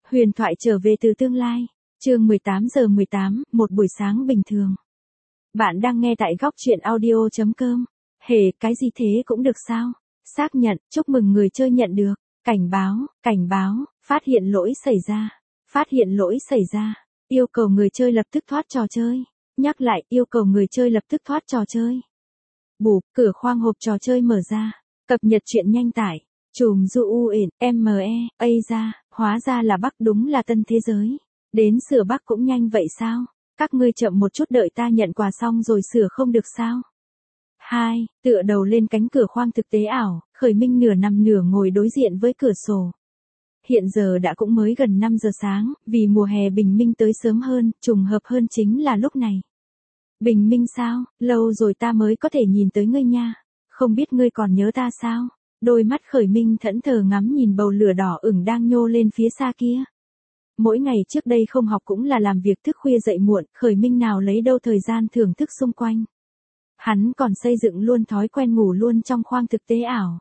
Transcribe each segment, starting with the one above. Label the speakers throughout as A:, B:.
A: Huyền thoại trở về từ tương lai. Chương 18:18, một buổi sáng bình thường. Bạn đang nghe tại góc truyện audio.com. Hề, cái gì thế cũng được sao? Xác nhận, chúc mừng người chơi nhận được. Cảnh báo, phát hiện lỗi xảy ra. Phát hiện lỗi xảy ra. Yêu cầu người chơi lập tức thoát trò chơi. Nhắc lại, yêu cầu người chơi lập tức thoát trò chơi. Bụp, cửa khoang hộp trò chơi mở ra. Cập nhật truyện nhanh tải. Chùm du u ỉn, ra, hóa ra là Bắc, đúng là tân thế giới. Đến sửa Bắc cũng nhanh vậy sao? Các ngươi chậm một chút, đợi ta nhận quà xong rồi sửa không được sao? 2. Tựa đầu lên cánh cửa khoang thực tế ảo, Khởi Minh nửa nằm nửa ngồi đối diện với cửa sổ. Hiện giờ đã cũng mới gần 5 giờ sáng, vì mùa hè bình minh tới sớm hơn, trùng hợp hơn chính là lúc này. Bình minh sao? Lâu rồi ta mới có thể nhìn tới ngươi nha. Không biết ngươi còn nhớ ta sao? Đôi mắt Khởi Minh thẫn thờ ngắm nhìn bầu lửa đỏ ửng đang nhô lên phía xa kia. Mỗi ngày trước đây không học cũng là làm việc thức khuya dậy muộn, Khởi Minh nào lấy đâu thời gian thưởng thức xung quanh. Hắn còn xây dựng luôn thói quen ngủ luôn trong khoang thực tế ảo.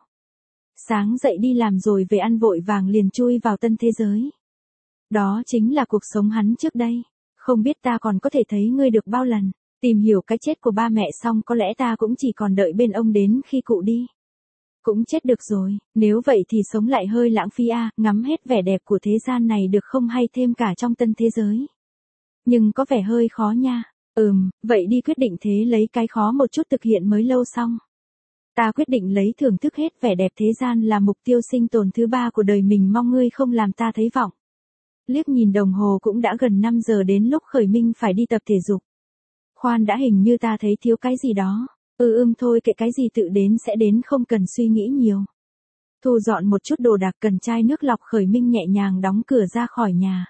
A: Sáng dậy đi làm rồi về ăn vội vàng liền chui vào tân thế giới. Đó chính là cuộc sống hắn trước đây. Không biết ta còn có thể thấy ngươi được bao lần. Tìm hiểu cái chết của ba mẹ xong có lẽ ta cũng chỉ còn đợi bên ông đến khi cụ đi. Cũng chết được rồi, nếu vậy thì sống lại hơi lãng phí à, ngắm hết vẻ đẹp của thế gian này được không, hay thêm cả trong tân thế giới. Nhưng có vẻ hơi khó nha. Vậy đi, quyết định thế, lấy cái khó một chút thực hiện mới lâu xong. Ta quyết định lấy thưởng thức hết vẻ đẹp thế gian là mục tiêu sinh tồn thứ 3 của đời mình, mong ngươi không làm ta thất vọng. Liếc nhìn đồng hồ cũng đã gần 5 giờ, đến lúc Khởi Minh phải đi tập thể dục. Khoan đã, hình như ta thấy thiếu cái gì đó. Thôi kệ, cái gì tự đến sẽ đến, không cần suy nghĩ nhiều. Thu dọn một chút đồ đạc, cần chai nước lọc, Khởi Minh nhẹ nhàng đóng cửa ra khỏi nhà.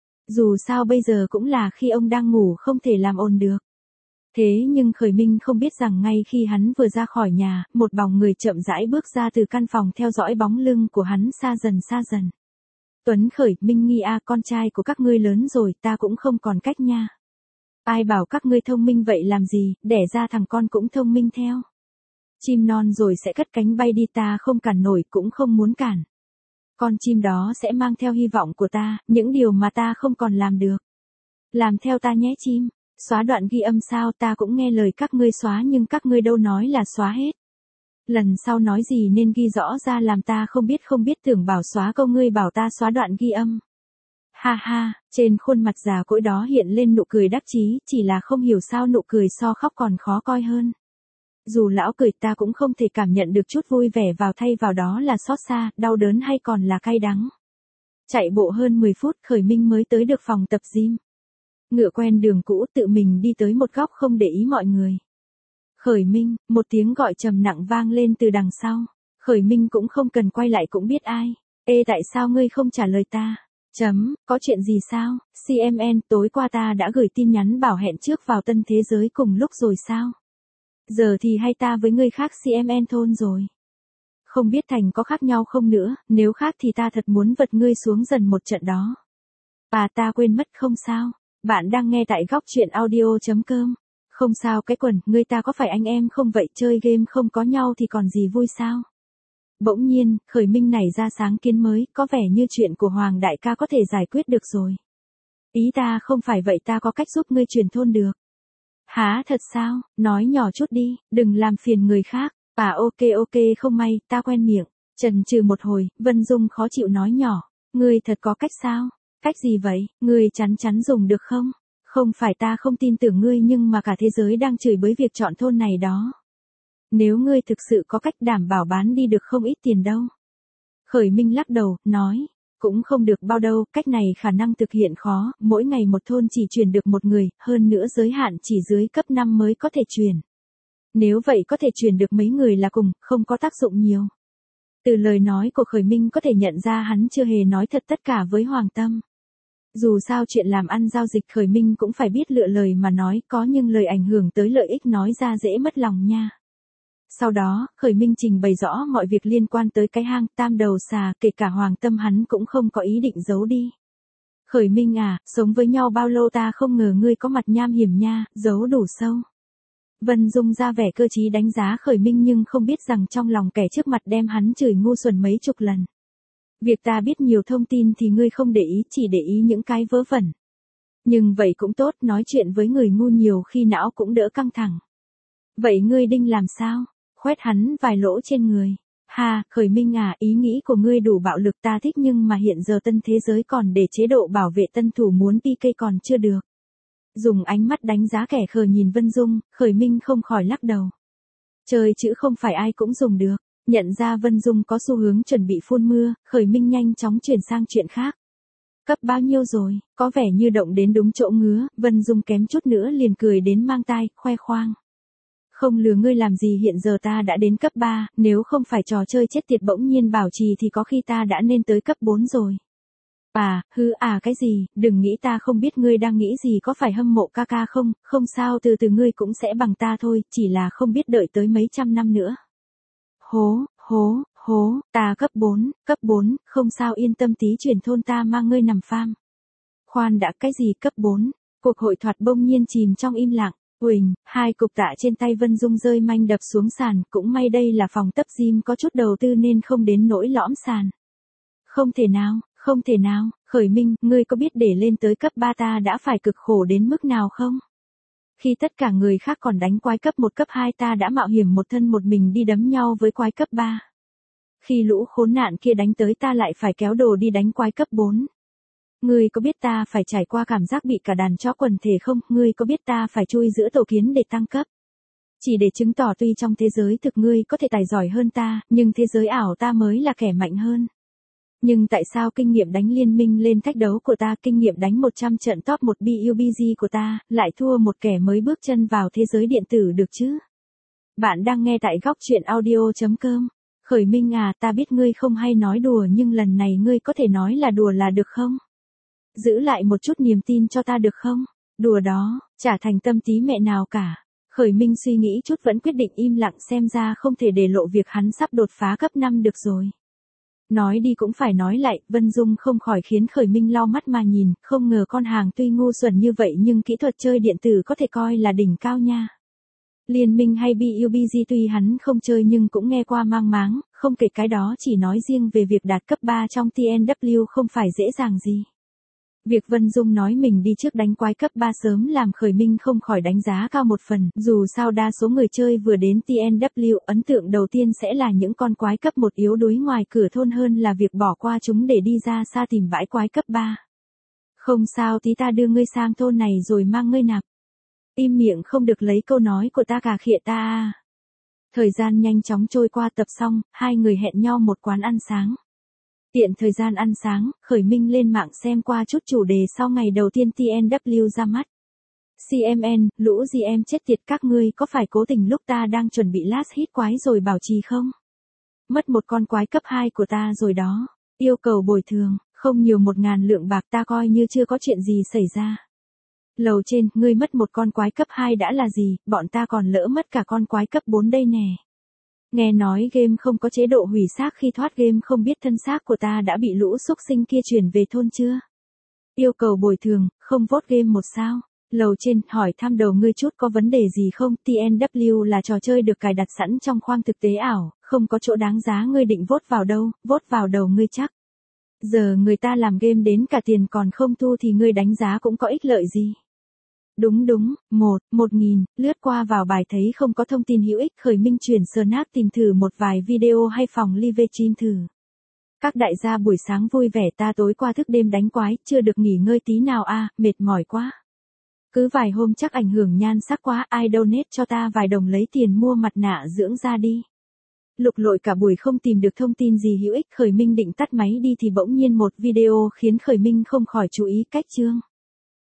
A: Dù sao bây giờ cũng là khi ông đang ngủ, không thể làm ồn được. Thế nhưng Khởi Minh không biết rằng ngay khi hắn vừa ra khỏi nhà, một bóng người chậm rãi bước ra từ căn phòng theo dõi bóng lưng của hắn xa dần. Tuấn Khởi Minh nghi à, con trai của các ngươi lớn rồi, ta cũng không còn cách nha. Ai bảo các ngươi thông minh vậy làm gì, đẻ ra thằng con cũng thông minh theo. Chim non rồi sẽ cất cánh bay đi, ta không cản nổi cũng không muốn cản. Con chim đó sẽ mang theo hy vọng của ta, những điều mà ta không còn làm được. Làm theo ta nhé chim. Xóa đoạn ghi âm sao? Ta cũng nghe lời các ngươi xóa nhưng các ngươi đâu nói là xóa hết. Lần sau nói gì nên ghi rõ ra, làm ta không biết, tưởng bảo xóa câu ngươi bảo ta xóa đoạn ghi âm. Ha ha, trên khuôn mặt già cỗi đó hiện lên nụ cười đắc chí, chỉ là không hiểu sao nụ cười so khóc còn khó coi hơn. Dù lão cười ta cũng không thể cảm nhận được chút vui vẻ vào, thay vào đó là xót xa, đau đớn hay còn là cay đắng. Chạy bộ hơn 10 phút Khởi Minh mới tới được phòng tập gym. Ngựa quen đường cũ, tự mình đi tới một góc không để ý mọi người. Khởi Minh, một tiếng gọi trầm nặng vang lên từ đằng sau. Khởi Minh cũng không cần quay lại cũng biết ai. Tại sao ngươi không trả lời ta? Có chuyện gì sao? CMN, tối qua ta đã gửi tin nhắn bảo hẹn trước vào tân thế giới cùng lúc rồi sao? Giờ thì hay ta với ngươi khác CMN thôn rồi. Không biết thành có khác nhau không nữa, nếu khác thì ta thật muốn vật ngươi xuống dần một trận đó. Ta quên mất, không sao. Bạn đang nghe tại góc truyện audio.com. Không sao cái quần, ngươi ta có phải anh em không vậy, chơi game không có nhau thì còn gì vui sao? Bỗng nhiên, Khởi Minh nảy ra sáng kiến mới, có vẻ như chuyện của Hoàng đại ca có thể giải quyết được rồi. Ý ta không phải vậy, ta có cách giúp ngươi truyền thôn được. Hả, thật sao? Nói nhỏ chút đi, đừng làm phiền người khác. Ok, không may, ta quen miệng. Chần chừ một hồi, Vân Dung khó chịu nói nhỏ. Ngươi thật có cách sao? Cách gì vậy? Ngươi chắn dùng được không? Không phải ta không tin tưởng ngươi, nhưng mà cả thế giới đang chửi bới việc chọn thôn này đó. Nếu ngươi thực sự có cách, đảm bảo bán đi được không ít tiền đâu. Khởi Minh lắc đầu, nói. Cũng không được bao đâu, cách này khả năng thực hiện khó, mỗi ngày một thôn chỉ chuyển được một người, hơn nữa giới hạn chỉ dưới cấp 5 mới có thể chuyển. Nếu vậy có thể chuyển được mấy người là cùng, không có tác dụng nhiều. Từ lời nói của Khởi Minh có thể nhận ra hắn chưa hề nói thật tất cả với Hoàng Tâm. Dù sao chuyện làm ăn giao dịch Khởi Minh cũng phải biết lựa lời mà nói, có nhưng lời ảnh hưởng tới lợi ích nói ra dễ mất lòng nha. Sau đó, Khởi Minh trình bày rõ mọi việc liên quan tới cái hang Tam Đầu Xà, kể cả Hoàng Tâm hắn cũng không có ý định giấu đi. Khởi Minh à, sống với nhau bao lâu ta không ngờ ngươi có mặt nham hiểm nha, giấu đủ sâu. Vân Dung ra vẻ cơ trí đánh giá Khởi Minh nhưng không biết rằng trong lòng kẻ trước mặt đem hắn chửi ngu xuẩn mấy chục lần. Việc ta biết nhiều thông tin thì ngươi không để ý, chỉ để ý những cái vớ vẩn. Nhưng vậy cũng tốt, nói chuyện với người ngu nhiều khi não cũng đỡ căng thẳng. Vậy ngươi định làm sao? Khoét hắn vài lỗ trên người. Ha, Khởi Minh à, ý nghĩ của ngươi đủ bạo lực ta thích nhưng mà hiện giờ tân thế giới còn để chế độ bảo vệ tân thủ muốn PK còn chưa được. Dùng ánh mắt đánh giá kẻ khờ nhìn Vân Dung, Khởi Minh không khỏi lắc đầu. Chơi chữ không phải ai cũng dùng được. Nhận ra Vân Dung có xu hướng chuẩn bị phun mưa, Khởi Minh nhanh chóng chuyển sang chuyện khác. Cấp bao nhiêu rồi, có vẻ như động đến đúng chỗ ngứa, Vân Dung kém chút nữa liền cười đến mang tai, khoe khoang. Không lừa ngươi làm gì, hiện giờ ta đã đến cấp 3, nếu không phải trò chơi chết tiệt bỗng nhiên bảo trì thì có khi ta đã nên tới cấp 4 rồi. Cái gì, đừng nghĩ ta không biết ngươi đang nghĩ gì, có phải hâm mộ ca ca không, không sao, từ từ ngươi cũng sẽ bằng ta thôi, chỉ là không biết đợi tới mấy trăm năm nữa. Ta cấp 4, không sao, yên tâm, tí chuyển thôn ta mang ngươi nằm farm. Khoan đã, cái gì cấp 4? Cuộc hội thoại bỗng nhiên chìm trong im lặng. Uỳnh, hai cục tạ trên tay Vân Dung rơi manh đập xuống sàn, cũng may đây là phòng tập gym có chút đầu tư nên không đến nỗi lõm sàn. Không thể nào, Khởi Minh, ngươi có biết để lên tới cấp 3 ta đã phải cực khổ đến mức nào không? Khi tất cả người khác còn đánh quái cấp 1 cấp 2 ta đã mạo hiểm một thân một mình đi đấm nhau với quái cấp 3. Khi lũ khốn nạn kia đánh tới ta lại phải kéo đồ đi đánh quái cấp 4. Ngươi có biết ta phải trải qua cảm giác bị cả đàn chó quần thể không? Ngươi có biết ta phải chui giữa tổ kiến để tăng cấp? Chỉ để chứng tỏ tuy trong thế giới thực ngươi có thể tài giỏi hơn ta, nhưng thế giới ảo ta mới là kẻ mạnh hơn. Nhưng tại sao kinh nghiệm đánh liên minh lên thách đấu của ta, kinh nghiệm đánh 100 trận top 1 PUBG của ta, lại thua một kẻ mới bước chân vào thế giới điện tử được chứ? Bạn đang nghe tại góc truyện audio.com. Khởi Minh à, ta biết ngươi không hay nói đùa nhưng lần này ngươi có thể nói là đùa là được không? Giữ lại một chút niềm tin cho ta được không? Đùa đó, chả thành tâm tí mẹ nào cả. Khởi Minh suy nghĩ chút vẫn quyết định im lặng, xem ra không thể để lộ việc hắn sắp đột phá cấp 5 được rồi. Nói đi cũng phải nói lại, Vân Dung không khỏi khiến Khởi Minh lau mắt mà nhìn, không ngờ con hàng tuy ngu xuẩn như vậy nhưng kỹ thuật chơi điện tử có thể coi là đỉnh cao nha. Liên minh hay PUBG tuy hắn không chơi nhưng cũng nghe qua mang máng, không kể cái đó, chỉ nói riêng về việc đạt cấp 3 trong TNW không phải dễ dàng gì. Việc Vân Dung nói mình đi trước đánh quái cấp 3 sớm làm Khởi Minh không khỏi đánh giá cao một phần, dù sao đa số người chơi vừa đến TNW, ấn tượng đầu tiên sẽ là những con quái cấp 1 yếu đuối ngoài cửa thôn hơn là việc bỏ qua chúng để đi ra xa tìm bãi quái cấp 3. Không sao, tí ta đưa ngươi sang thôn này rồi mang ngươi nạp. Im miệng, không được lấy câu nói của ta cà khịa ta à. Thời gian nhanh chóng trôi qua, tập xong, hai người hẹn nhau một quán ăn sáng. Tiện thời gian ăn sáng, Khởi Minh lên mạng xem qua chút chủ đề sau ngày đầu tiên TNW ra mắt. CMN, lũ GM chết tiệt các ngươi có phải cố tình lúc ta đang chuẩn bị last hit quái rồi bảo trì không? Mất một con quái cấp 2 của ta rồi đó. Yêu cầu bồi thường, không nhiều 1.000 lượng bạc, ta coi như chưa có chuyện gì xảy ra. Lầu trên, ngươi mất một con quái cấp 2 đã là gì, bọn ta còn lỡ mất cả con quái cấp 4 đây nè. Nghe nói game không có chế độ hủy xác khi thoát game, không biết thân xác của ta đã bị lũ xúc sinh kia chuyển về thôn chưa? Yêu cầu bồi thường, không vote game 1 sao? Lầu trên, hỏi thăm đầu ngươi chút có vấn đề gì không? TNW là trò chơi được cài đặt sẵn trong khoang thực tế ảo, không có chỗ đáng giá, ngươi định vote vào đâu, vote vào đầu ngươi chắc. Giờ người ta làm game đến cả tiền còn không thu thì ngươi đánh giá cũng có ích lợi gì. Đúng, 1.000, lướt qua vào bài thấy không có thông tin hữu ích, Khởi Minh chuyển Snap tìm thử một vài video hay phòng live stream thử. Các đại gia buổi sáng vui vẻ, ta tối qua thức đêm đánh quái, chưa được nghỉ ngơi tí nào à, mệt mỏi quá. Cứ vài hôm chắc ảnh hưởng nhan sắc quá, ai donate cho ta vài đồng lấy tiền mua mặt nạ dưỡng da đi. Lục lội cả buổi không tìm được thông tin gì hữu ích, Khởi Minh định tắt máy đi thì bỗng nhiên một video khiến Khởi Minh không khỏi chú ý cách chương.